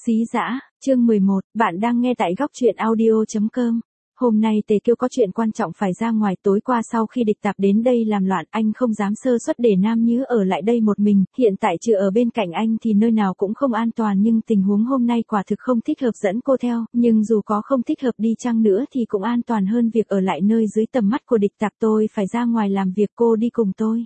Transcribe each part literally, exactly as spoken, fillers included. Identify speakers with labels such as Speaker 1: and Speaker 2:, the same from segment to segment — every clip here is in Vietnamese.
Speaker 1: Dí dã, chương mười một, bạn đang nghe tại góc truyện audio chấm com. Hôm nay Tề Kiêu có chuyện quan trọng phải ra ngoài, tối qua sau khi địch tạp đến đây làm loạn, anh không dám sơ suất để Nam Nhứ ở lại đây một mình, hiện tại trừ ở bên cạnh anh thì nơi nào cũng không an toàn, nhưng tình huống hôm nay quả thực không thích hợp dẫn cô theo, nhưng dù có không thích hợp đi chăng nữa thì cũng an toàn hơn việc ở lại nơi dưới tầm mắt của địch tạp. Tôi phải ra ngoài làm việc, cô đi cùng tôi.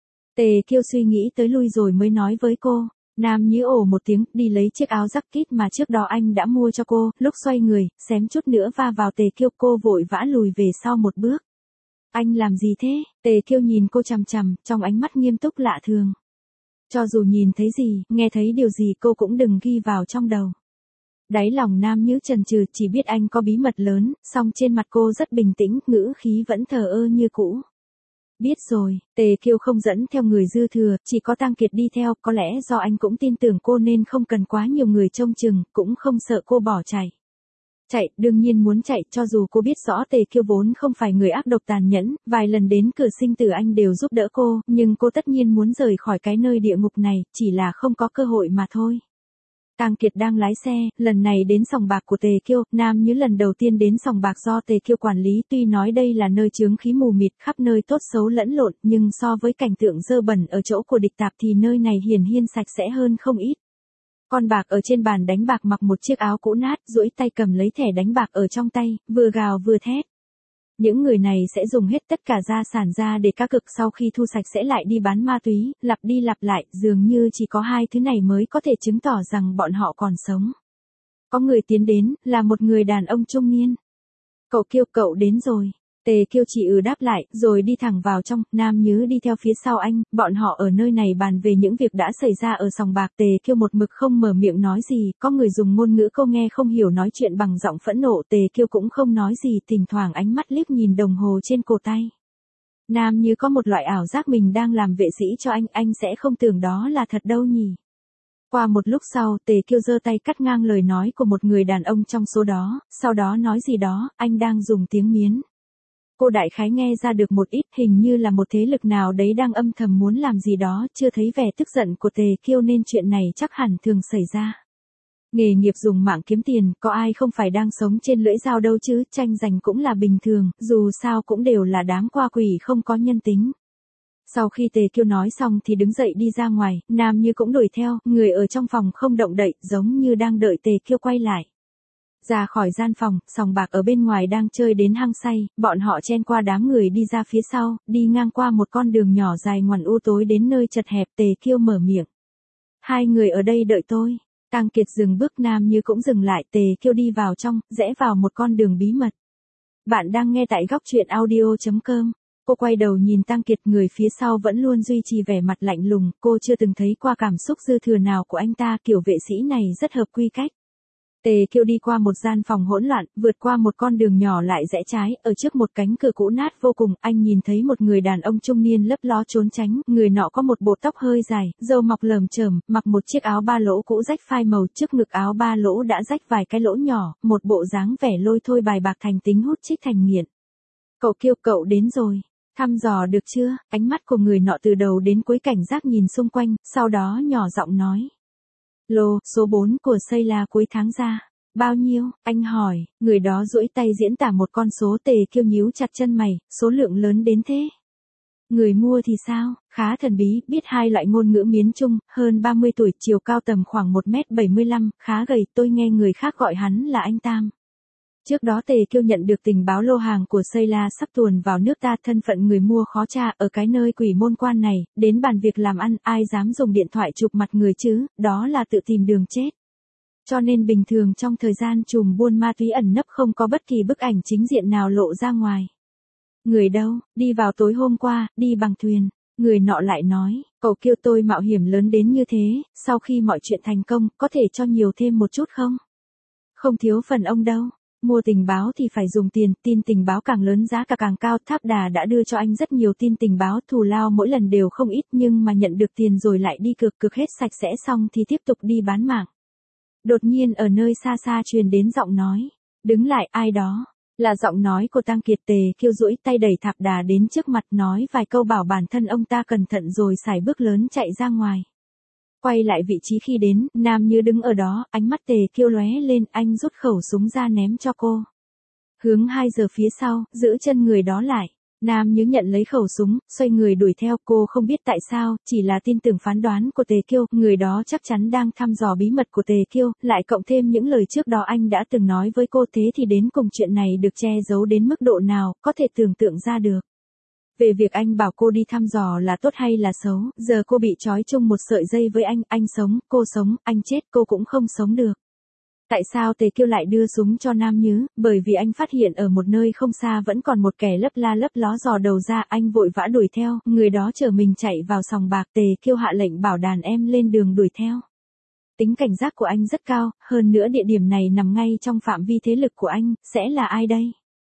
Speaker 1: Tề Kiêu suy nghĩ tới lui rồi mới nói với cô. Nam Nhứ ồ một tiếng, đi lấy chiếc áo jacket mà trước đó anh đã mua cho cô, lúc xoay người, xém chút nữa va vào Tề Kiêu, cô vội vã lùi về sau một bước. Anh làm gì thế? Tề Kiêu nhìn cô chằm chằm, trong ánh mắt nghiêm túc lạ thường. Cho dù nhìn thấy gì, nghe thấy điều gì cô cũng đừng ghi vào trong đầu. Đáy lòng Nam Nhứ chần chừ, chỉ biết anh có bí mật lớn, song trên mặt cô rất bình tĩnh, ngữ khí vẫn thờ ơ như cũ. Biết rồi, Tề Kiêu không dẫn theo người dư thừa, chỉ có Tang Kiệt đi theo, có lẽ do anh cũng tin tưởng cô nên không cần quá nhiều người trông chừng, cũng không sợ cô bỏ chạy. Chạy, đương nhiên muốn chạy, cho dù cô biết rõ Tề Kiêu vốn không phải người ác độc tàn nhẫn, vài lần đến cửa sinh tử anh đều giúp đỡ cô, nhưng cô tất nhiên muốn rời khỏi cái nơi địa ngục này, chỉ là không có cơ hội mà thôi. Tang Kiệt đang lái xe, lần này đến sòng bạc của Tề Kiêu, Nam Nhứ lần đầu tiên đến sòng bạc do Tề Kiêu quản lý, tuy nói đây là nơi chướng khí mù mịt, khắp nơi tốt xấu lẫn lộn, nhưng so với cảnh tượng dơ bẩn ở chỗ của địch tạp thì nơi này hiển nhiên sạch sẽ hơn không ít. Con bạc ở trên bàn đánh bạc mặc một chiếc áo cũ nát, duỗi tay cầm lấy thẻ đánh bạc ở trong tay, vừa gào vừa thét. Những người này sẽ dùng hết tất cả gia sản ra để cá cược, sau khi thu sạch sẽ lại đi bán ma túy, lặp đi lặp lại, dường như chỉ có hai thứ này mới có thể chứng tỏ rằng bọn họ còn sống. Có người tiến đến, là một người đàn ông trung niên. Cậu Kiêu, cậu đến rồi. Tề Kiêu chỉ ừ đáp lại, rồi đi thẳng vào trong, Nam Nhứ đi theo phía sau anh, bọn họ ở nơi này bàn về những việc đã xảy ra ở sòng bạc. Tề Kiêu một mực không mở miệng nói gì, có người dùng ngôn ngữ cô nghe không hiểu nói chuyện bằng giọng phẫn nộ, Tề Kiêu cũng không nói gì, thỉnh thoảng ánh mắt liếc nhìn đồng hồ trên cổ tay. Nam Nhứ có một loại ảo giác mình đang làm vệ sĩ cho anh, anh sẽ không tưởng đó là thật đâu nhỉ. Qua một lúc sau, Tề Kiêu giơ tay cắt ngang lời nói của một người đàn ông trong số đó, sau đó nói gì đó, anh đang dùng tiếng Miến. Cô đại khái nghe ra được một ít, hình như là một thế lực nào đấy đang âm thầm muốn làm gì đó, chưa thấy vẻ tức giận của Tề Kiêu nên chuyện này chắc hẳn thường xảy ra. Nghề nghiệp dùng mạng kiếm tiền, có ai không phải đang sống trên lưỡi dao đâu chứ, tranh giành cũng là bình thường, dù sao cũng đều là đám qua quỷ không có nhân tính. Sau khi Tề Kiêu nói xong thì đứng dậy đi ra ngoài, Nam Như cũng đuổi theo, người ở trong phòng không động đậy, giống như đang đợi Tề Kiêu quay lại. Ra khỏi gian phòng, sòng bạc ở bên ngoài đang chơi đến hăng say, bọn họ chen qua đám người đi ra phía sau, đi ngang qua một con đường nhỏ dài ngoằn u tối đến nơi chật hẹp. Tề Kiêu mở miệng. Hai người ở đây đợi tôi. Tang Kiệt dừng bước, Nam Như cũng dừng lại, Tề Kiêu đi vào trong, rẽ vào một con đường bí mật. Bạn đang nghe tại góc truyện audio chấm com. Cô quay đầu nhìn Tang Kiệt, người phía sau vẫn luôn duy trì vẻ mặt lạnh lùng, cô chưa từng thấy qua cảm xúc dư thừa nào của anh ta, kiểu vệ sĩ này rất hợp quy cách. Tề Kiêu đi qua một gian phòng hỗn loạn, vượt qua một con đường nhỏ lại rẽ trái, ở trước một cánh cửa cũ nát vô cùng, anh nhìn thấy một người đàn ông trung niên lấp ló trốn tránh, người nọ có một bộ tóc hơi dài, râu mọc lởm chởm, mặc một chiếc áo ba lỗ cũ rách phai màu, trước ngực áo ba lỗ đã rách vài cái lỗ nhỏ, một bộ dáng vẻ lôi thôi bài bạc thành tính hút chích thành nghiện. Cậu Kiêu, cậu đến rồi. Thăm dò được chưa? Ánh mắt của người nọ từ đầu đến cuối cảnh giác nhìn xung quanh, sau đó nhỏ giọng nói. Lô, số bốn của Sayla cuối tháng ra. Bao nhiêu? Anh hỏi, người đó duỗi tay diễn tả một con số. Tề Kiêu nhíu chặt chân mày, số lượng lớn đến thế. Người mua thì sao? Khá thần bí, biết hai loại ngôn ngữ Miến Trung, hơn ba mươi tuổi, chiều cao tầm khoảng một mét bảy mươi lăm, khá gầy, tôi nghe người khác gọi hắn là anh Tam. Trước đó Tề Kiêu nhận được tình báo lô hàng của Sayla sắp tuồn vào nước ta, thân phận người mua khó tra, ở cái nơi quỷ môn quan này, đến bàn việc làm ăn, ai dám dùng điện thoại chụp mặt người chứ, đó là tự tìm đường chết. Cho nên bình thường trong thời gian trùm buôn ma túy ẩn nấp không có bất kỳ bức ảnh chính diện nào lộ ra ngoài. Người đâu? Đi vào tối hôm qua, đi bằng thuyền. Người nọ lại nói, cậu Kiêu, tôi mạo hiểm lớn đến như thế, sau khi mọi chuyện thành công, có thể cho nhiều thêm một chút không? Không thiếu phần ông đâu. Mua tình báo thì phải dùng tiền, tin tình báo càng lớn giá cả càng cao. Tháp Đà đã đưa cho anh rất nhiều tin tình báo, thù lao mỗi lần đều không ít, nhưng mà nhận được tiền rồi lại đi cược, cược hết sạch sẽ xong thì tiếp tục đi bán mạng. Đột nhiên ở nơi xa xa truyền đến giọng nói. Đứng lại, ai đó? Là giọng nói của Tang Kiệt. Tề Kiêu duỗi tay đẩy Tháp Đà đến trước mặt, nói vài câu bảo bản thân ông ta cẩn thận rồi sải bước lớn chạy ra ngoài. Quay lại vị trí khi đến, Nam Như đứng ở đó, ánh mắt Tề Kiêu lóe lên, anh rút khẩu súng ra ném cho cô. Hướng hai giờ phía sau, giữ chân người đó lại. Nam Như nhận lấy khẩu súng, xoay người đuổi theo, cô không biết tại sao, chỉ là tin tưởng phán đoán của Tề Kiêu, người đó chắc chắn đang thăm dò bí mật của Tề Kiêu, lại cộng thêm những lời trước đó anh đã từng nói với cô, thế thì đến cùng chuyện này được che giấu đến mức độ nào, có thể tưởng tượng ra được. Về việc anh bảo cô đi thăm dò là tốt hay là xấu, giờ cô bị trói chung một sợi dây với anh, anh sống, cô sống, anh chết, cô cũng không sống được. Tại sao Tề Kiêu lại đưa súng cho Nam Nhứ? Bởi vì anh phát hiện ở một nơi không xa vẫn còn một kẻ lấp la lấp ló dò đầu ra, anh vội vã đuổi theo, người đó chở mình chạy vào sòng bạc, Tề Kiêu hạ lệnh bảo đàn em lên đường đuổi theo. Tính cảnh giác của anh rất cao, hơn nữa địa điểm này nằm ngay trong phạm vi thế lực của anh, sẽ là ai đây?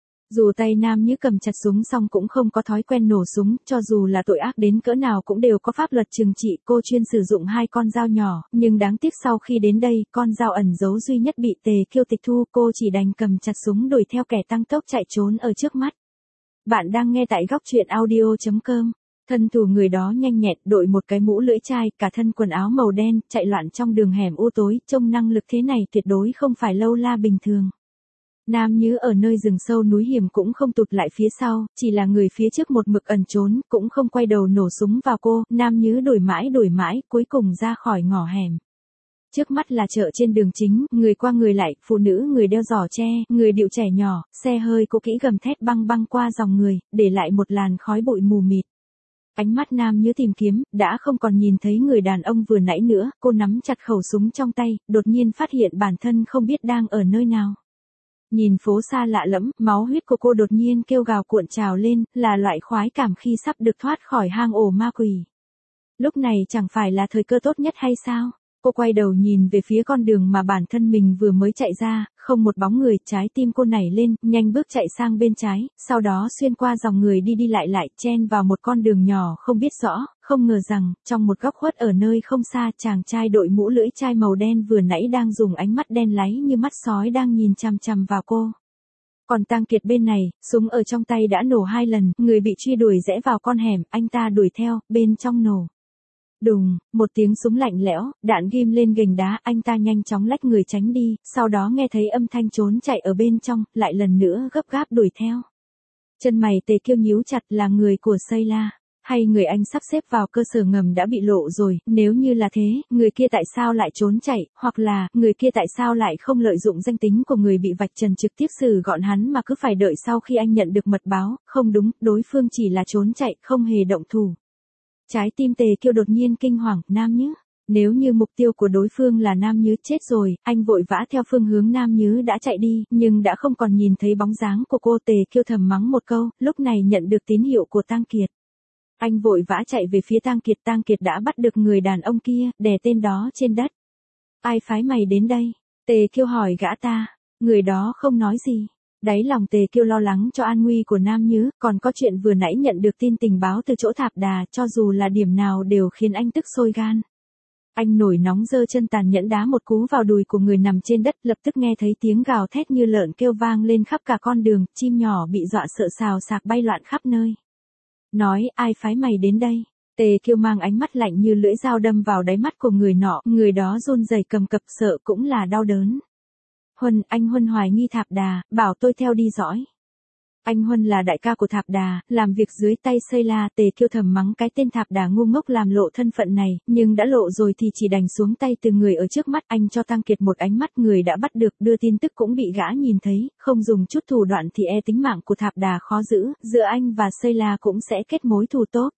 Speaker 1: Dù tay Nam Như cầm chặt súng xong cũng không có thói quen nổ súng, cho dù là tội ác đến cỡ nào cũng đều có pháp luật trừng trị, cô chuyên sử dụng hai con dao nhỏ, nhưng đáng tiếc sau khi đến đây, con dao ẩn giấu duy nhất bị Tề Kiêu tịch thu, cô chỉ đành cầm chặt súng đuổi theo kẻ tăng tốc chạy trốn ở trước mắt. Bạn đang nghe tại góc truyện audio chấm com. Thân thủ người đó nhanh nhẹn, đội một cái mũ lưỡi chai, cả thân quần áo màu đen, chạy loạn trong đường hẻm u tối, trông năng lực thế này tuyệt đối không phải lâu la bình thường. Nam Như ở nơi rừng sâu núi hiểm cũng không tụt lại phía sau, chỉ là người phía trước một mực ẩn trốn, cũng không quay đầu nổ súng vào cô, Nam Như đuổi mãi đuổi mãi, cuối cùng ra khỏi ngõ hẻm. Trước mắt là chợ trên đường chính, người qua người lại, phụ nữ người đeo giỏ tre, người điệu trẻ nhỏ, xe hơi cũ kỹ gầm thét băng băng qua dòng người, để lại một làn khói bụi mù mịt. Ánh mắt Nam Như tìm kiếm, đã không còn nhìn thấy người đàn ông vừa nãy nữa, cô nắm chặt khẩu súng trong tay, đột nhiên phát hiện bản thân không biết đang ở nơi nào. Nhìn phố xa lạ lẫm, máu huyết của cô đột nhiên kêu gào cuộn trào lên, là loại khoái cảm khi sắp được thoát khỏi hang ổ ma quỷ. Lúc này chẳng phải là thời cơ tốt nhất hay sao? Cô quay đầu nhìn về phía con đường mà bản thân mình vừa mới chạy ra, không một bóng người, trái tim cô nảy lên, nhanh bước chạy sang bên trái, sau đó xuyên qua dòng người đi đi lại lại, chen vào một con đường nhỏ không biết rõ, không ngờ rằng, trong một góc khuất ở nơi không xa, chàng trai đội mũ lưỡi chai màu đen vừa nãy đang dùng ánh mắt đen láy như mắt sói đang nhìn chằm chằm vào cô. Còn Tang Kiệt bên này, súng ở trong tay đã nổ hai lần, người bị truy đuổi rẽ vào con hẻm, anh ta đuổi theo, bên trong nổ. Đùng, một tiếng súng lạnh lẽo, đạn ghim lên gành đá, anh ta nhanh chóng lách người tránh đi, sau đó nghe thấy âm thanh trốn chạy ở bên trong, lại lần nữa gấp gáp đuổi theo. Chân mày Tề Kiêu nhíu chặt, là người của Sayla, hay người anh sắp xếp vào cơ sở ngầm đã bị lộ rồi, nếu như là thế, người kia tại sao lại trốn chạy, hoặc là, người kia tại sao lại không lợi dụng danh tính của người bị vạch trần trực tiếp xử gọn hắn mà cứ phải đợi sau khi anh nhận được mật báo, không đúng, đối phương chỉ là trốn chạy, không hề động thủ. Trái tim Tề Kiêu đột nhiên kinh hoàng, Nam Như. Nếu như mục tiêu của đối phương là Nam Như chết rồi, anh vội vã theo phương hướng Nam Như đã chạy đi, nhưng đã không còn nhìn thấy bóng dáng của cô. Tề Kiêu thầm mắng một câu, lúc này nhận được tín hiệu của Tang Kiệt. Anh vội vã chạy về phía Tang Kiệt, Tang Kiệt đã bắt được người đàn ông kia, đè tên đó trên đất. Ai phái mày đến đây? Tề Kiêu hỏi gã ta, người đó không nói gì. Đáy lòng Tề Kiêu lo lắng cho an nguy của Nam Như, còn có chuyện vừa nãy nhận được tin tình báo từ chỗ Thạp Đà, cho dù là điểm nào đều khiến anh tức sôi gan. Anh nổi nóng giơ chân tàn nhẫn đá một cú vào đùi của người nằm trên đất, lập tức nghe thấy tiếng gào thét như lợn kêu vang lên khắp cả con đường, chim nhỏ bị dọa sợ xào xạc bay loạn khắp nơi. Nói, ai phái mày đến đây? Tề Kiêu mang ánh mắt lạnh như lưỡi dao đâm vào đáy mắt của người nọ, người đó run rẩy cầm cập, sợ cũng là đau đớn. Huân, anh Huân hoài nghi Thạp Đà, bảo tôi theo đi dõi. Anh Huân là đại ca của Thạp Đà, làm việc dưới tay Sayla. Tề Kiêu thầm mắng cái tên Thạp Đà ngu ngốc làm lộ thân phận này, nhưng đã lộ rồi thì chỉ đành xuống tay từ người ở trước mắt. Anh cho Tang Kiệt một ánh mắt, người đã bắt được, đưa tin tức cũng bị gã nhìn thấy, không dùng chút thủ đoạn thì e tính mạng của Thạp Đà khó giữ, giữa anh và Sayla cũng sẽ kết mối thù tốt.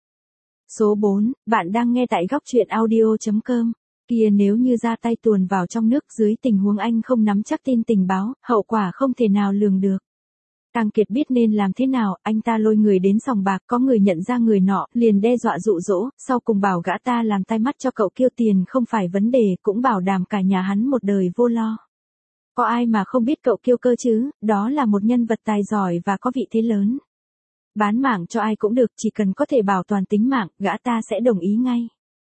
Speaker 1: Số bốn, bạn đang nghe tại góc truyện audio chấm com. Kia nếu như ra tay tuồn vào trong nước dưới tình huống anh không nắm chắc tin tình báo, hậu quả không thể nào lường được. Tang Kiệt biết nên làm thế nào, anh ta lôi người đến sòng bạc, có người nhận ra người nọ, liền đe dọa dụ dỗ, sau cùng bảo gã ta làm tai mắt cho cậu Kiêu, tiền không phải vấn đề, cũng bảo đảm cả nhà hắn một đời vô lo. Có ai mà không biết cậu Kiêu cơ chứ, đó là một nhân vật tài giỏi và có vị thế lớn. Bán mạng cho ai cũng được, chỉ cần có thể bảo toàn tính mạng, gã ta sẽ đồng ý ngay.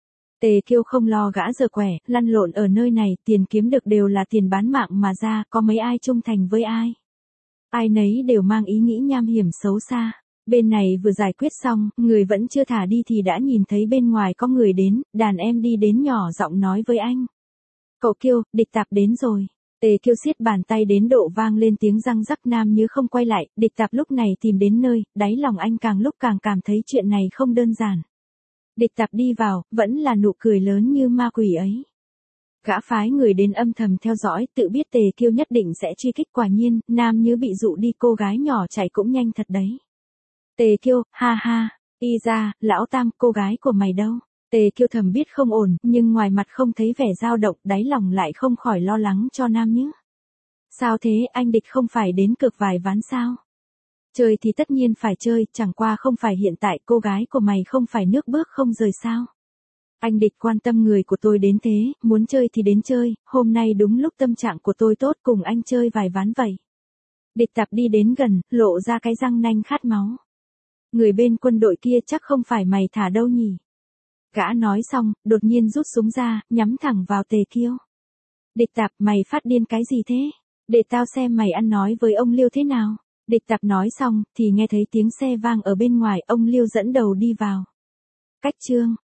Speaker 1: Tề Kiêu không lo gã giờ quẻ, lăn lộn ở nơi này, tiền kiếm được đều là tiền bán mạng mà ra, có mấy ai trung thành với ai. Ai nấy đều mang ý nghĩ nham hiểm xấu xa. Bên này vừa giải quyết xong, người vẫn chưa thả đi thì đã nhìn thấy bên ngoài có người đến, đàn em đi đến nhỏ giọng nói với anh. Cậu Kiêu, địch tạp đến rồi. Tề Kiêu siết bàn tay đến độ vang lên tiếng răng rắc, Nam Như không quay lại, địch tạp lúc này tìm đến nơi, đáy lòng anh càng lúc càng cảm thấy chuyện này không đơn giản. Địch tạp đi vào, vẫn là nụ cười lớn như ma quỷ ấy. Gã phái người đến âm thầm theo dõi, tự biết Tề Kiêu nhất định sẽ truy kích, quả nhiên, Nam Như bị dụ đi, cô gái nhỏ chạy cũng nhanh thật đấy. Tề Kiêu, ha ha, y ra, lão tam, cô gái của mày đâu? Tề Kiêu thầm biết không ổn, nhưng ngoài mặt không thấy vẻ dao động, đáy lòng lại không khỏi lo lắng cho Nam Như. Sao thế, anh địch không phải đến cược vài ván sao? Chơi thì tất nhiên phải chơi, chẳng qua không phải hiện tại, cô gái của mày không phải nước bước không rời sao? Anh địch quan tâm người của tôi đến thế, muốn chơi thì đến chơi, hôm nay đúng lúc tâm trạng của tôi tốt, cùng anh chơi vài ván vậy. Địch tạp đi đến gần, lộ ra cái răng nanh khát máu. Người bên quân đội kia chắc không phải mày thả đâu nhỉ? Gã nói xong, đột nhiên rút súng ra, nhắm thẳng vào Tề Kiêu. Địch tạp, mày phát điên cái gì thế? Để tao xem mày ăn nói với ông Liêu thế nào. Địch tạp nói xong, thì nghe thấy tiếng xe vang ở bên ngoài, ông Liêu dẫn đầu đi vào. Cách chương